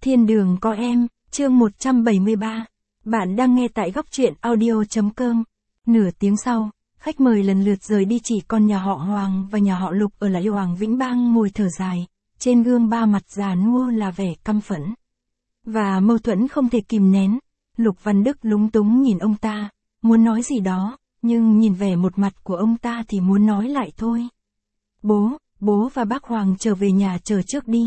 Thiên đường có em, chương 173. Bạn đang nghe tại góc truyện audio.com. Nửa tiếng sau, khách mời lần lượt rời đi, chỉ còn nhà họ Hoàng và nhà họ Lục ở lại. Hoàng Vĩnh Bang ngồi thở dài, trên gương ba mặt già nua là vẻ căm phẫn và mâu thuẫn không thể kìm nén. Lục Văn Đức lúng túng nhìn ông ta, muốn nói gì đó, nhưng nhìn vẻ một mặt của ông ta thì muốn nói lại thôi. Bố và bác Hoàng trở về nhà chờ trước đi.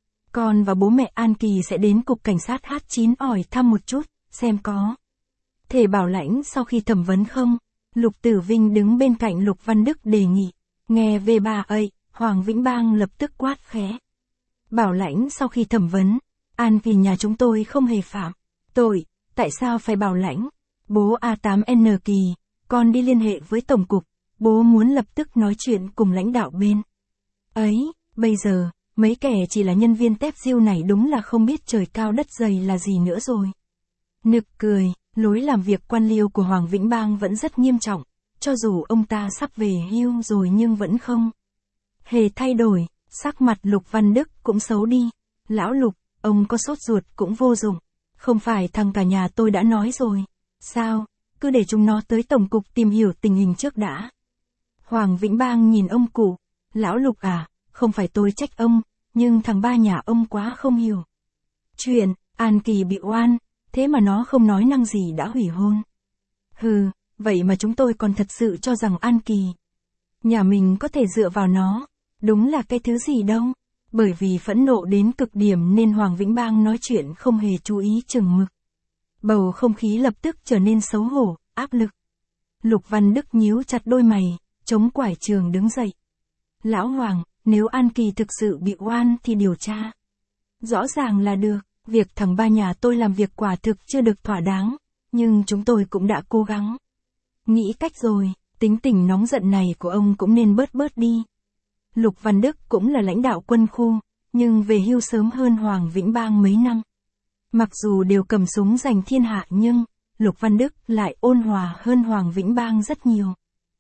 Con và bố mẹ An Kỳ sẽ đến cục cảnh sát H9 hỏi thăm một chút, xem có thể bảo lãnh sau khi thẩm vấn không. Lục Tử Vinh đứng bên cạnh Lục Văn Đức đề nghị. Nghe về bà ấy, Hoàng Vĩnh Bang lập tức quát khẽ. Bảo lãnh sau khi thẩm vấn, An Kỳ nhà chúng tôi không hề phạm tội, tại sao phải bảo lãnh? Bố A8N Kỳ, con đi liên hệ với Tổng cục, bố muốn lập tức nói chuyện cùng lãnh đạo bên ấy. Bây giờ, mấy kẻ chỉ là nhân viên tép diêu này đúng là không biết trời cao đất dày là gì nữa rồi. Nực cười, lối làm việc quan liêu của Hoàng Vĩnh Bang vẫn rất nghiêm trọng, cho dù ông ta sắp về hưu rồi nhưng vẫn không hề thay đổi. Sắc mặt Lục Văn Đức cũng xấu đi. Lão Lục, ông có sốt ruột cũng vô dụng. Không phải thằng cả nhà tôi đã nói rồi. Sao, cứ để chúng nó tới Tổng cục tìm hiểu tình hình trước đã. Hoàng Vĩnh Bang nhìn ông cụ. Lão Lục à, không phải tôi trách ông, nhưng thằng ba nhà ông quá không hiểu chuyện. An Kỳ bị oan, thế mà nó không nói năng gì đã hủy hôn. Hừ, vậy mà chúng tôi còn thật sự cho rằng An Kỳ nhà mình có thể dựa vào nó. Đúng là cái thứ gì đâu. Bởi vì phẫn nộ đến cực điểm nên Hoàng Vĩnh Bang nói chuyện không hề chú ý chừng mực. Bầu không khí lập tức trở nên xấu hổ, áp lực. Lục Văn Đức nhíu chặt đôi mày, chống quải trường đứng dậy. Lão Hoàng, nếu An Kỳ thực sự bị oan thì điều tra rõ ràng là được. Việc thằng ba nhà tôi làm việc quả thực chưa được thỏa đáng, nhưng chúng tôi cũng đã cố gắng nghĩ cách rồi. Tính tình nóng giận này của ông cũng nên bớt đi. Lục Văn Đức cũng là lãnh đạo quân khu, nhưng về hưu sớm hơn Hoàng Vĩnh Bang mấy năm. Mặc dù đều cầm súng giành thiên hạ nhưng Lục Văn Đức lại ôn hòa hơn Hoàng Vĩnh Bang rất nhiều.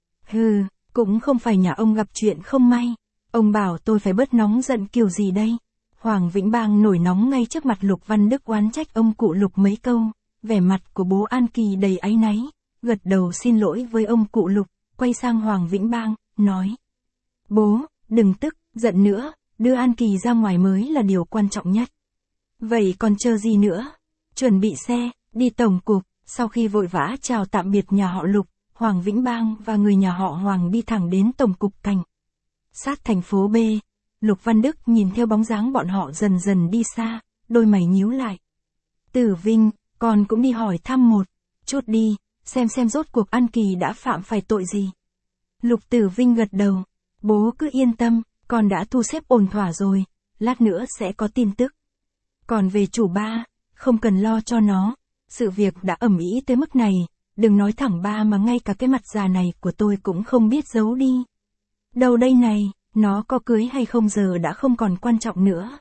Hừ, cũng không phải nhà ông gặp chuyện không may. Ông bảo tôi phải bớt nóng giận kiểu gì đây? Hoàng Vĩnh Bang nổi nóng ngay trước mặt Lục Văn Đức, oán trách ông cụ Lục mấy câu. Vẻ mặt của bố An Kỳ đầy áy náy, gật đầu xin lỗi với ông cụ Lục, quay sang Hoàng Vĩnh Bang, nói. Bố, đừng tức, giận nữa, đưa An Kỳ ra ngoài mới là điều quan trọng nhất. Vậy còn chờ gì nữa? Chuẩn bị xe, đi Tổng cục. Sau khi vội vã chào tạm biệt nhà họ Lục, Hoàng Vĩnh Bang và người nhà họ Hoàng đi thẳng đến Tổng cục cảnh sát thành phố B. Lục Văn Đức nhìn theo bóng dáng bọn họ dần dần đi xa, đôi mày nhíu lại. Tử Vinh, con cũng đi hỏi thăm một chút đi, xem rốt cuộc An Kỳ đã phạm phải tội gì. Lục Tử Vinh gật đầu. Bố cứ yên tâm, con đã thu xếp ổn thỏa rồi, lát nữa sẽ có tin tức. Còn về chủ ba, không cần lo cho nó, sự việc đã ầm ĩ tới mức này, đừng nói thẳng ba mà ngay cả cái mặt già này của tôi cũng không biết giấu đi. Đâu đây này, nó có cưới hay không giờ đã không còn quan trọng nữa.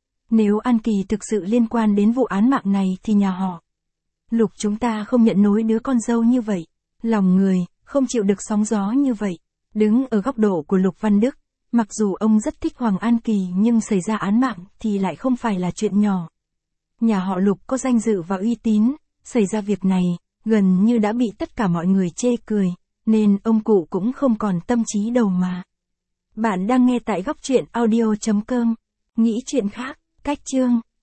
Nếu An Kỳ thực sự liên quan đến vụ án mạng này thì nhà họ Lục chúng ta không nhận nối đứa con dâu như vậy. Lòng người, không chịu được sóng gió như vậy. Đứng ở góc độ của Lục Văn Đức, mặc dù ông rất thích Hoàng An Kỳ nhưng xảy ra án mạng thì lại không phải là chuyện nhỏ. Nhà họ Lục có danh dự và uy tín, xảy ra việc này, gần như đã bị tất cả mọi người chê cười, nên ông cụ cũng không còn tâm trí đầu mà. Bạn đang nghe tại góc truyện audio.com, nghĩ chuyện khác, cách chương.